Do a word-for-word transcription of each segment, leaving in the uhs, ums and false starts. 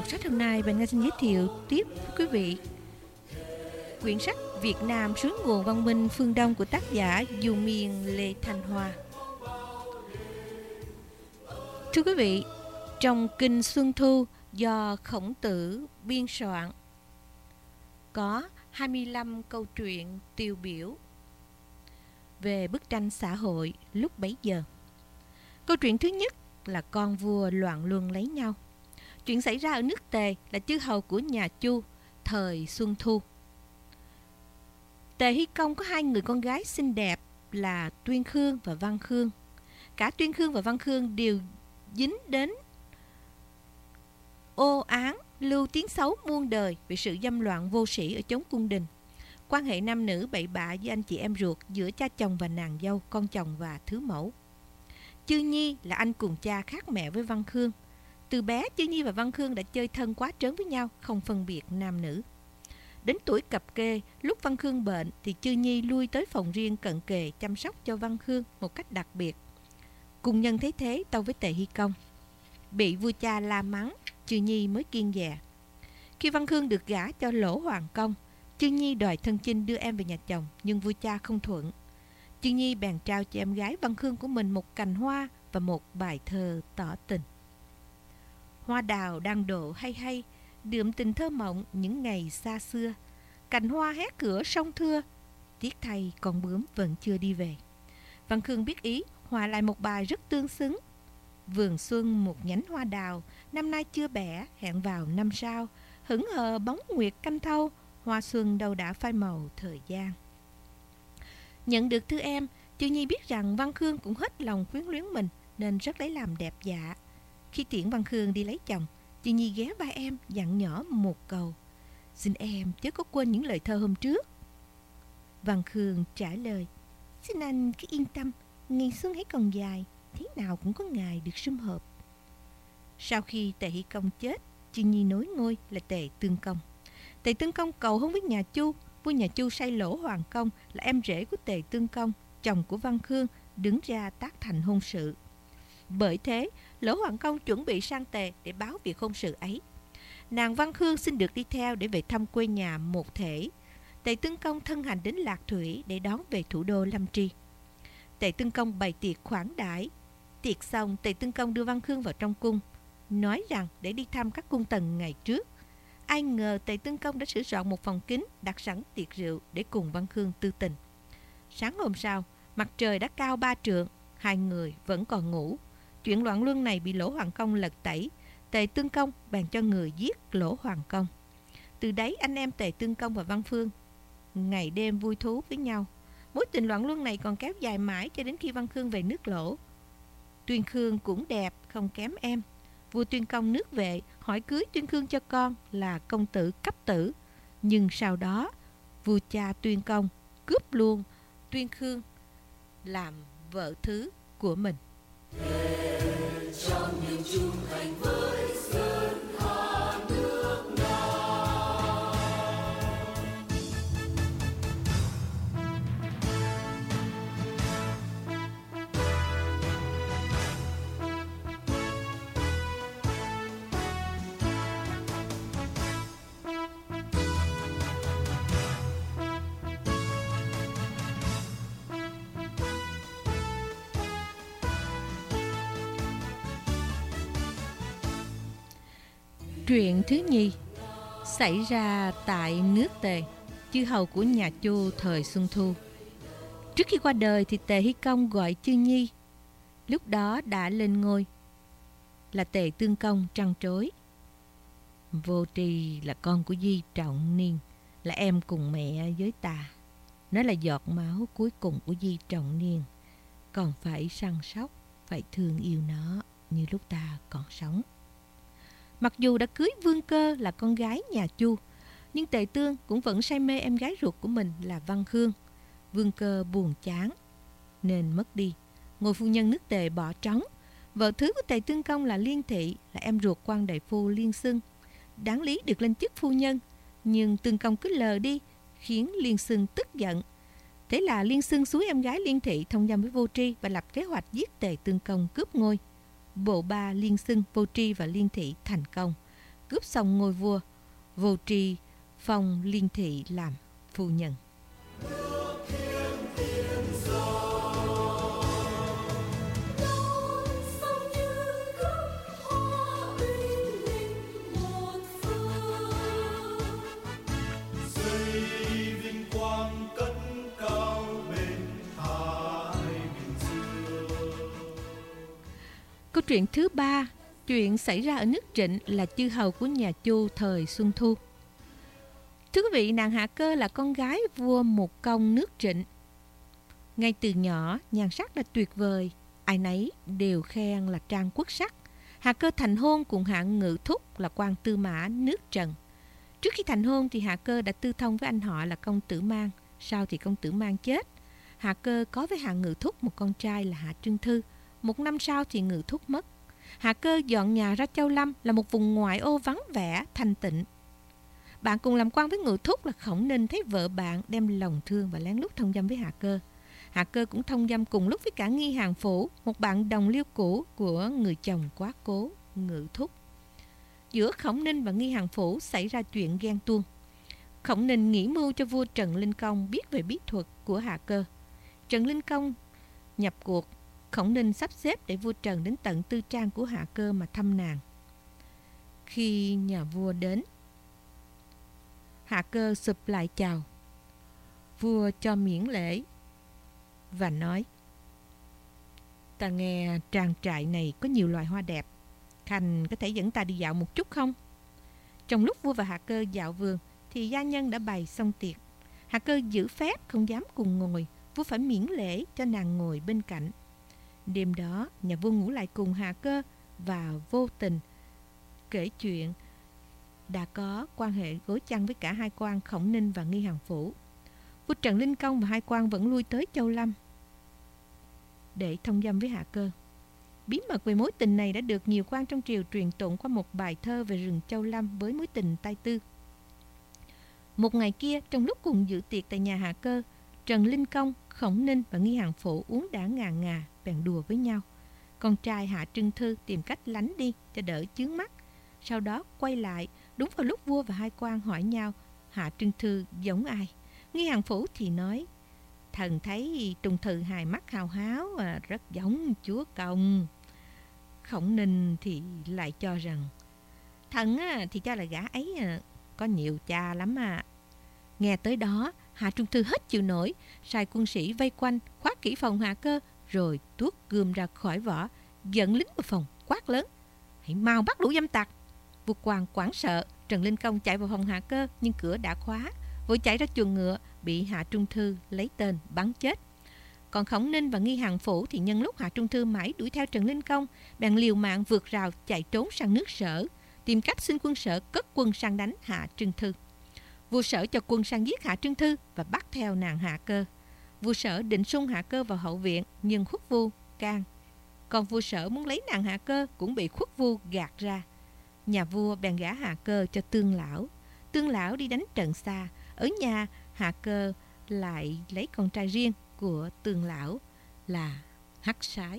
đọc sách hôm nay, Bạn Nga xin giới thiệu tiếp với quý vị quyển sách Việt Nam suối nguồn văn minh phương Đông của tác giả Du Miên Lê Thanh Hoa. Thưa quý vị, trong Kinh Xuân Thu do Khổng Tử biên soạn có hai mươi lăm câu chuyện tiêu biểu về bức tranh xã hội lúc bấy giờ. Câu chuyện thứ nhất là con vua loạn luân lấy nhau. Chuyện xảy ra ở nước Tề là chư hầu của nhà Chu thời Xuân Thu. Tề Hy Công có hai người con gái xinh đẹp là Tuyên Khương và Văn Khương. Cả Tuyên Khương và Văn Khương đều dính đến ô án lưu tiếng xấu muôn đời về sự dâm loạn vô sĩ ở chốn cung đình. Quan hệ nam nữ bậy bạ với anh chị em ruột giữa cha chồng và nàng dâu, con chồng và thứ mẫu. Chư Nhi là anh cùng cha khác mẹ với Văn Khương. Từ bé, Chư Nhi và Văn Khương đã chơi thân quá trớn với nhau, không phân biệt nam nữ. Đến tuổi cập kê, lúc Văn Khương bệnh thì Chư Nhi lui tới phòng riêng cận kề chăm sóc cho Văn Khương một cách đặc biệt. Cung nhân thấy thế tâu với Tề Hy Công. Bị vua cha la mắng, Chư Nhi mới kiêng dè. Khi Văn Khương được gả cho Lỗ Hoàng Công, Chư Nhi đòi thân chinh đưa em về nhà chồng, nhưng vua cha không thuận. Chư Nhi bèn trao cho em gái Văn Khương của mình một cành hoa và một bài thơ tỏ tình. Hoa đào đang độ hay hay, đượm tình thơ mộng những ngày xa xưa. Cành hoa hé cửa sông thưa, tiếc thay con bướm vẫn chưa đi về. Văn Khương biết ý, hòa lại một bài rất tương xứng. Vườn xuân một nhánh hoa đào, năm nay chưa bẻ, hẹn vào năm sau. Hững hờ bóng nguyệt canh thâu, hoa xuân đâu đã phai màu thời gian. Nhận được thư em, Chư Nhi biết rằng Văn Khương cũng hết lòng quyến luyến mình, nên rất lấy làm đẹp dạ. Khi tiễn Văn Khương đi lấy chồng, Chư Nhi ghé vai em dặn nhỏ một câu: xin em chớ có quên những lời thơ hôm trước. Văn Khương trả lời: xin anh cứ yên tâm, ngày xuân hãy còn dài, thế nào cũng có ngày được sum họp. Sau khi Tề Hy Công chết, Chư Nhi nối ngôi là Tề Tương Công. Tề Tương Công cầu hôn với nhà Chu. Vua nhà Chu sai Lỗ Hoàng Công là em rể của Tề Tương Công, chồng của Văn Khương, đứng ra tác thành hôn sự. Bởi thế, Lỗ Hoàng Công chuẩn bị sang Tề để báo việc hôn sự ấy. Nàng Văn Khương xin được đi theo để về thăm quê nhà một thể. Tề Tương Công thân hành đến Lạc Thủy để đón về thủ đô Lâm Tri. Tề Tương Công bày tiệc khoản đãi. Tiệc xong, Tề Tương Công đưa Văn Khương vào trong cung, nói rằng để đi thăm các cung tần ngày trước. Ai ngờ Tề Tương Công đã sửa soạn một phòng kín, đặt sẵn tiệc rượu để cùng Văn Khương tư tình. Sáng hôm sau, mặt trời đã cao ba trượng, hai người vẫn còn ngủ. Chuyện loạn luân này bị Lỗ Hoàng Công lật tẩy. Tề Tương Công bàn cho người giết Lỗ Hoàng Công. Từ đấy anh em Tề Tương Công và Văn Phương ngày đêm vui thú với nhau. Mối tình loạn luân này còn kéo dài mãi cho đến khi Văn Khương về nước Lỗ. Tuyên Khương cũng đẹp không kém em. Vua Tuyên Công nước Vệ hỏi cưới Tuyên Khương cho con là công tử Cấp Tử. Nhưng sau đó vua cha Tuyên Công cướp luôn Tuyên Khương làm vợ thứ của mình. Trong những chung thành với sơn hà nước Nam. Truyện thứ nhì xảy ra tại nước Tề, chư hầu của nhà Chu thời Xuân Thu. Trước khi qua đời thì Tề Hy Công gọi Chư Nhi, lúc đó đã lên ngôi, là Tề Tương Công trăn trối. Vô Tri là con của Di Trọng Niên, là em cùng mẹ với ta. Nó là giọt máu cuối cùng của Di Trọng Niên, còn phải săn sóc, phải thương yêu nó như lúc ta còn sống. Mặc dù đã cưới Vương Cơ là con gái nhà Chu, nhưng Tề Tương cũng vẫn say mê em gái ruột của mình là Văn Khương. Vương Cơ buồn chán nên mất đi. Ngôi phu nhân nước Tề bỏ trống. Vợ thứ của Tề Tương Công là Liên Thị, là em ruột quan đại phu Liên Xưng, đáng lý được lên chức phu nhân, nhưng Tương Công cứ lờ đi, khiến Liên Xưng tức giận. Thế là Liên Xưng xúi em gái Liên Thị thông dâm với Vô Tri và lập kế hoạch giết Tề Tương Công cướp ngôi. Bộ ba Liên Xưng, Vô Tri và Liên Thị thành công. cướp xong ngôi vua, vô tri phong Liên Thị làm phu nhân. Câu chuyện thứ ba, chuyện xảy ra ở nước Trịnh là chư hầu của nhà Chu thời Xuân Thu. Thưa quý vị, nàng Hạ Cơ là con gái vua Một Công nước Trịnh. Ngay từ nhỏ, nhan sắc là tuyệt vời, ai nấy đều khen là trang quốc sắc. Hạ Cơ thành hôn cùng hạng Ngự Thúc là quan tư mã nước Trần. Trước khi thành hôn thì Hạ Cơ đã tư thông với anh họ là công tử Mang. Sau thì công tử Mang chết. Hạ Cơ có với hạng Ngự Thúc một con trai là Hạ Trưng Thư. Một năm sau thì Ngự Thúc mất. Hạ Cơ dọn nhà ra Châu Lâm, là một vùng ngoại ô vắng vẻ, thanh tịnh. Bạn cùng làm quan với Ngự Thúc là Khổng Ninh thấy vợ bạn đem lòng thương và lén lút thông dâm với Hạ Cơ. Hạ Cơ cũng thông dâm cùng lúc với cả Nghi Hàng Phủ, một bạn đồng liêu cũ của người chồng quá cố, Ngự Thúc. Giữa Khổng Ninh và Nghi Hàng Phủ xảy ra chuyện ghen tuông. Khổng Ninh nghĩ mưu cho vua Trần Linh Công biết về bí thuật của Hạ Cơ. Trần Linh Công nhập cuộc, Khổng Ninh sắp xếp để vua Trần đến tận tư trang của Hạ Cơ mà thăm nàng. Khi nhà vua đến, Hạ Cơ sụp lại chào. Vua cho miễn lễ và nói: Ta nghe trang trại này có nhiều loài hoa đẹp, Khanh có thể dẫn ta đi dạo một chút không? Trong lúc vua và Hạ Cơ dạo vườn thì gia nhân đã bày xong tiệc. Hạ Cơ giữ phép không dám cùng ngồi, vua phải miễn lễ cho nàng ngồi bên cạnh. Đêm đó, nhà vua ngủ lại cùng Hạ Cơ và vô tình kể chuyện đã có quan hệ gối chăn với cả hai quan Khổng Ninh và Nghi Hàng Phủ. Vua Trần Linh Công và hai quan vẫn lui tới Châu Lâm để thông dâm với Hạ Cơ. Bí mật về mối tình này đã được nhiều quan trong triều truyền tụng qua một bài thơ về rừng Châu Lâm với mối tình tai tư. Một ngày kia, trong lúc cùng dự tiệc tại nhà Hạ Cơ, Trần Linh Công, Khổng Ninh và Nghi Hàng Phủ uống đã ngà ngà, bèn đùa với nhau. Con trai Hạ Trưng Thư tìm cách lánh đi cho đỡ chướng mắt. Sau đó quay lại, đúng vào lúc vua và hai quan hỏi nhau Hạ Trưng Thư giống ai. Nghi Hàng Phủ thì nói: Thần thấy Trùng Thư hài mắt hào háo và rất giống chúa công. Khổng Ninh thì lại cho rằng thần thì cho là gã ấy có nhiều cha lắm à. Nghe tới đó, Hạ Trưng Thư hết chịu nổi, sai quân sĩ vây quanh, khóa kỹ phòng Hạ Cơ, rồi tuốt gươm ra khỏi vỏ, dẫn lính vào phòng quát lớn: Hãy mau bắt lũ dâm tặc! Vua quan hoảng sợ, Trần Linh Công chạy vào phòng Hạ Cơ nhưng cửa đã khóa, vội chạy ra chuồng ngựa, bị Hạ Trung Thư lấy tên bắn chết. Còn Khổng Ninh và Nghi Hàng Phủ thì nhân lúc Hạ Trung Thư mãi đuổi theo Trần Linh Công, bèn liều mạng vượt rào chạy trốn sang nước Sở, tìm cách xin quân Sở cất quân sang đánh Hạ Trưng Thư. Vua Sở cho quân sang giết Hạ Trưng Thư và bắt theo nàng Hạ Cơ. Vua Sở định xung Hạ Cơ vào hậu viện, nhưng Khuất Vu can. Còn vua Sở muốn lấy nàng Hạ Cơ cũng bị Khuất Vu gạt ra. Nhà vua bèn gả Hạ Cơ cho Tương Lão. Tương Lão đi đánh trận xa. Ở nhà, Hạ Cơ lại lấy con trai riêng của Tương Lão là Hắc Sái.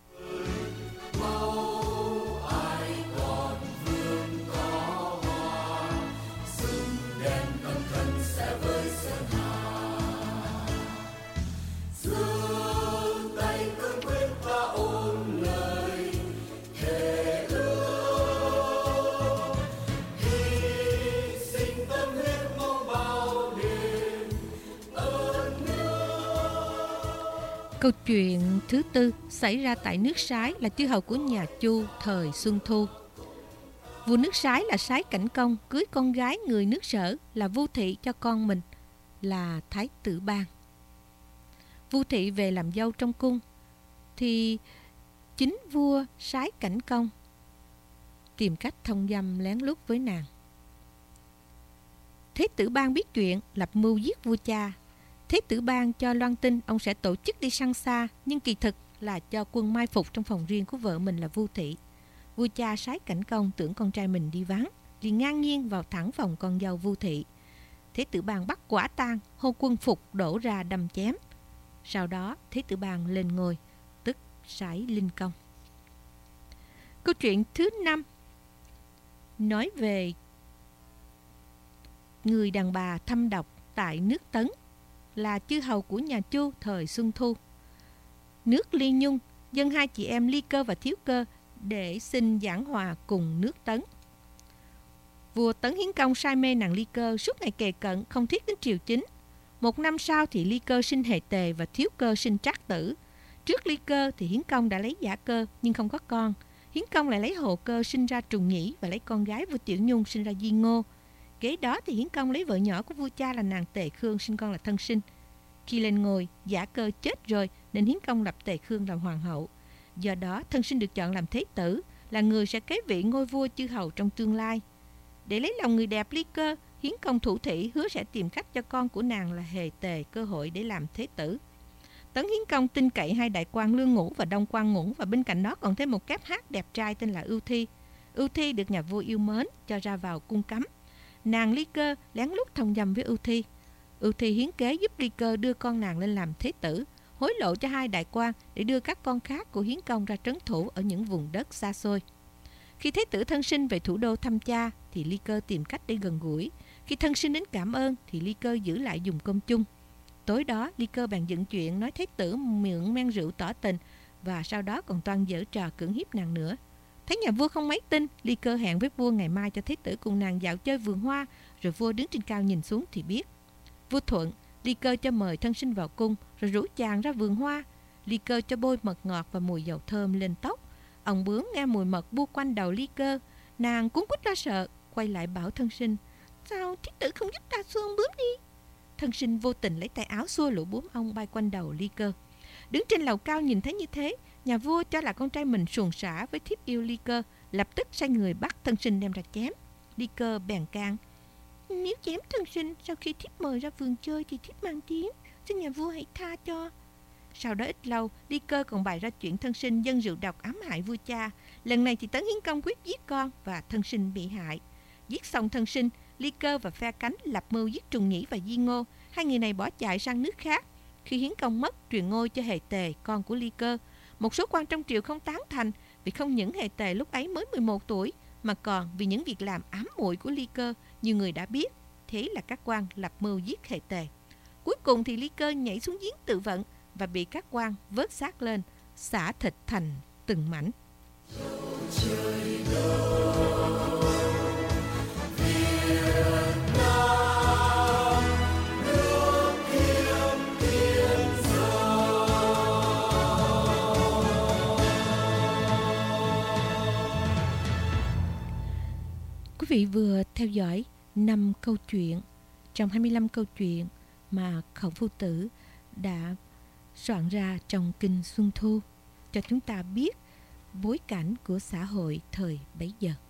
Câu chuyện thứ tư xảy ra tại nước Sái là chư hầu của nhà Chu thời Xuân Thu. Vua nước Sái là Sái Cảnh Công cưới con gái người nước Sở là Vu Thị cho con mình là Thái Tử Ban. Vu Thị về làm dâu trong cung thì chính vua Sái Cảnh Công tìm cách thông dâm lén lút với nàng. Thế Tử Ban biết chuyện, lập mưu giết vua cha. Thế Tử Ban cho loan tin ông sẽ tổ chức đi săn xa, nhưng kỳ thực là cho quân mai phục trong phòng riêng của vợ mình là Vu Thị. Vua cha Sái Cảnh Công tưởng con trai mình đi vắng, liền ngang nhiên vào thẳng phòng con dâu Vu Thị. Thế Tử Ban bắt quả tang, hô quân phục đổ ra đâm chém. Sau đó Thế Tử Ban lên ngôi, tức Sái Linh Công. Câu chuyện thứ năm nói về người đàn bà thâm độc tại nước Tấn, là chư hầu của nhà Chu thời Xuân Thu. Nước Ly Nhung dâng hai chị em Ly Cơ và Thiếu Cơ để xin giảng hòa cùng nước Tấn. Vua Tấn Hiến Công say mê nàng Ly Cơ, suốt ngày kề cận không thiết đến triều chính. Một năm sau thì Ly Cơ sinh Hề Tề và Thiếu Cơ sinh Trác Tử. Trước Ly Cơ thì Hiến Công đã lấy Giả Cơ nhưng không có con. Hiến Công lại lấy Hồ Cơ sinh ra Trùng Nhĩ và lấy con gái vua Tiểu Nhung sinh ra Di Ngô. Kế đó thì Hiến Công lấy vợ nhỏ của vua cha là nàng Tề Khương sinh con là Thân Sinh. Khi lên ngôi, Giả Cơ chết rồi nên Hiến Công lập Tề Khương làm hoàng hậu. Do đó Thân Sinh được chọn làm thế tử, là người sẽ kế vị ngôi vua chư hầu trong tương lai. Để lấy lòng người đẹp Ly Cơ, Hiến Công thủ thỉ hứa sẽ tìm cách cho con của nàng là Hề Tề cơ hội để làm thế tử. Tấn Hiến Công tin cậy hai đại quan Lương Ngũ và Đông Quan Ngũ, và bên cạnh đó còn thêm một kép hát đẹp trai tên là Ưu Thi. Ưu Thi được nhà vua yêu mến, cho ra vào cung cấm. Nàng Ly Cơ lén lút thông dâm với Ưu Thi. Ưu Thi hiến kế giúp Ly Cơ đưa con nàng lên làm thế tử, hối lộ cho hai đại quan để đưa các con khác của Hiến Công ra trấn thủ ở những vùng đất xa xôi. Khi thế tử Thân Sinh về thủ đô thăm cha thì Ly Cơ tìm cách để gần gũi. Khi Thân Sinh đến cảm ơn thì Ly Cơ giữ lại dùng cơm chung. Tối đó Ly Cơ bàn dựng chuyện nói thế tử mượn men rượu tỏ tình, và sau đó còn toan giở trò cưỡng hiếp nàng nữa. Thấy nhà vua không mấy tin, Ly Cơ hẹn với vua ngày mai cho thế tử cùng nàng dạo chơi vườn hoa, rồi vua đứng trên cao nhìn xuống thì biết. Vua thuận, Ly Cơ cho mời Thân Sinh vào cung, rồi rủ chàng ra vườn hoa. Ly Cơ cho bôi mật ngọt và mùi dầu thơm lên tóc. Ông bướm nghe mùi mật bu quanh đầu Ly Cơ, nàng cuống quýt lo sợ, quay lại bảo Thân Sinh: "Sao thế tử không giúp ta xua ông bướm đi?" Thân Sinh vô tình lấy tay áo xua lũ bướm ong bay quanh đầu Ly Cơ. Đứng trên lầu cao nhìn thấy như thế, nhà vua cho là con trai mình xuồng xả với thiếp yêu Ly Cơ, lập tức sai người bắt Thân Sinh đem ra chém. Ly Cơ bèn can: "Nếu chém Thân Sinh, sau khi thiếp mời ra vườn chơi thì thiếp mang tiếng, xin nhà vua hãy tha cho." Sau đó ít lâu, Ly Cơ còn bày ra chuyện Thân Sinh dâng rượu độc ám hại vua cha. Lần này thì Tấn Hiến Công quyết giết con và Thân Sinh bị hại. Giết xong Thân Sinh, Ly Cơ và phe cánh lập mưu giết Trùng Nhĩ và Di Ngô. Hai người này bỏ chạy sang nước khác. Khi Hiến Công mất, truyền ngôi cho Hề Tề, con của Ly Cơ. Một số quan trong triều không tán thành, vì không những Hề Tề lúc ấy mới mười một tuổi, mà còn vì những việc làm ám muội của Ly Cơ, nhiều người đã biết. Thế là các quan lập mưu giết Hề Tề. Cuối cùng thì Ly Cơ nhảy xuống giếng tự vận và bị các quan vớt xác lên, xả thịt thành từng mảnh. Quý vị vừa theo dõi năm câu chuyện trong hai mươi lăm câu chuyện mà Khổng Phu Tử đã soạn ra trong Kinh Xuân Thu, cho chúng ta biết bối cảnh của xã hội thời bấy giờ.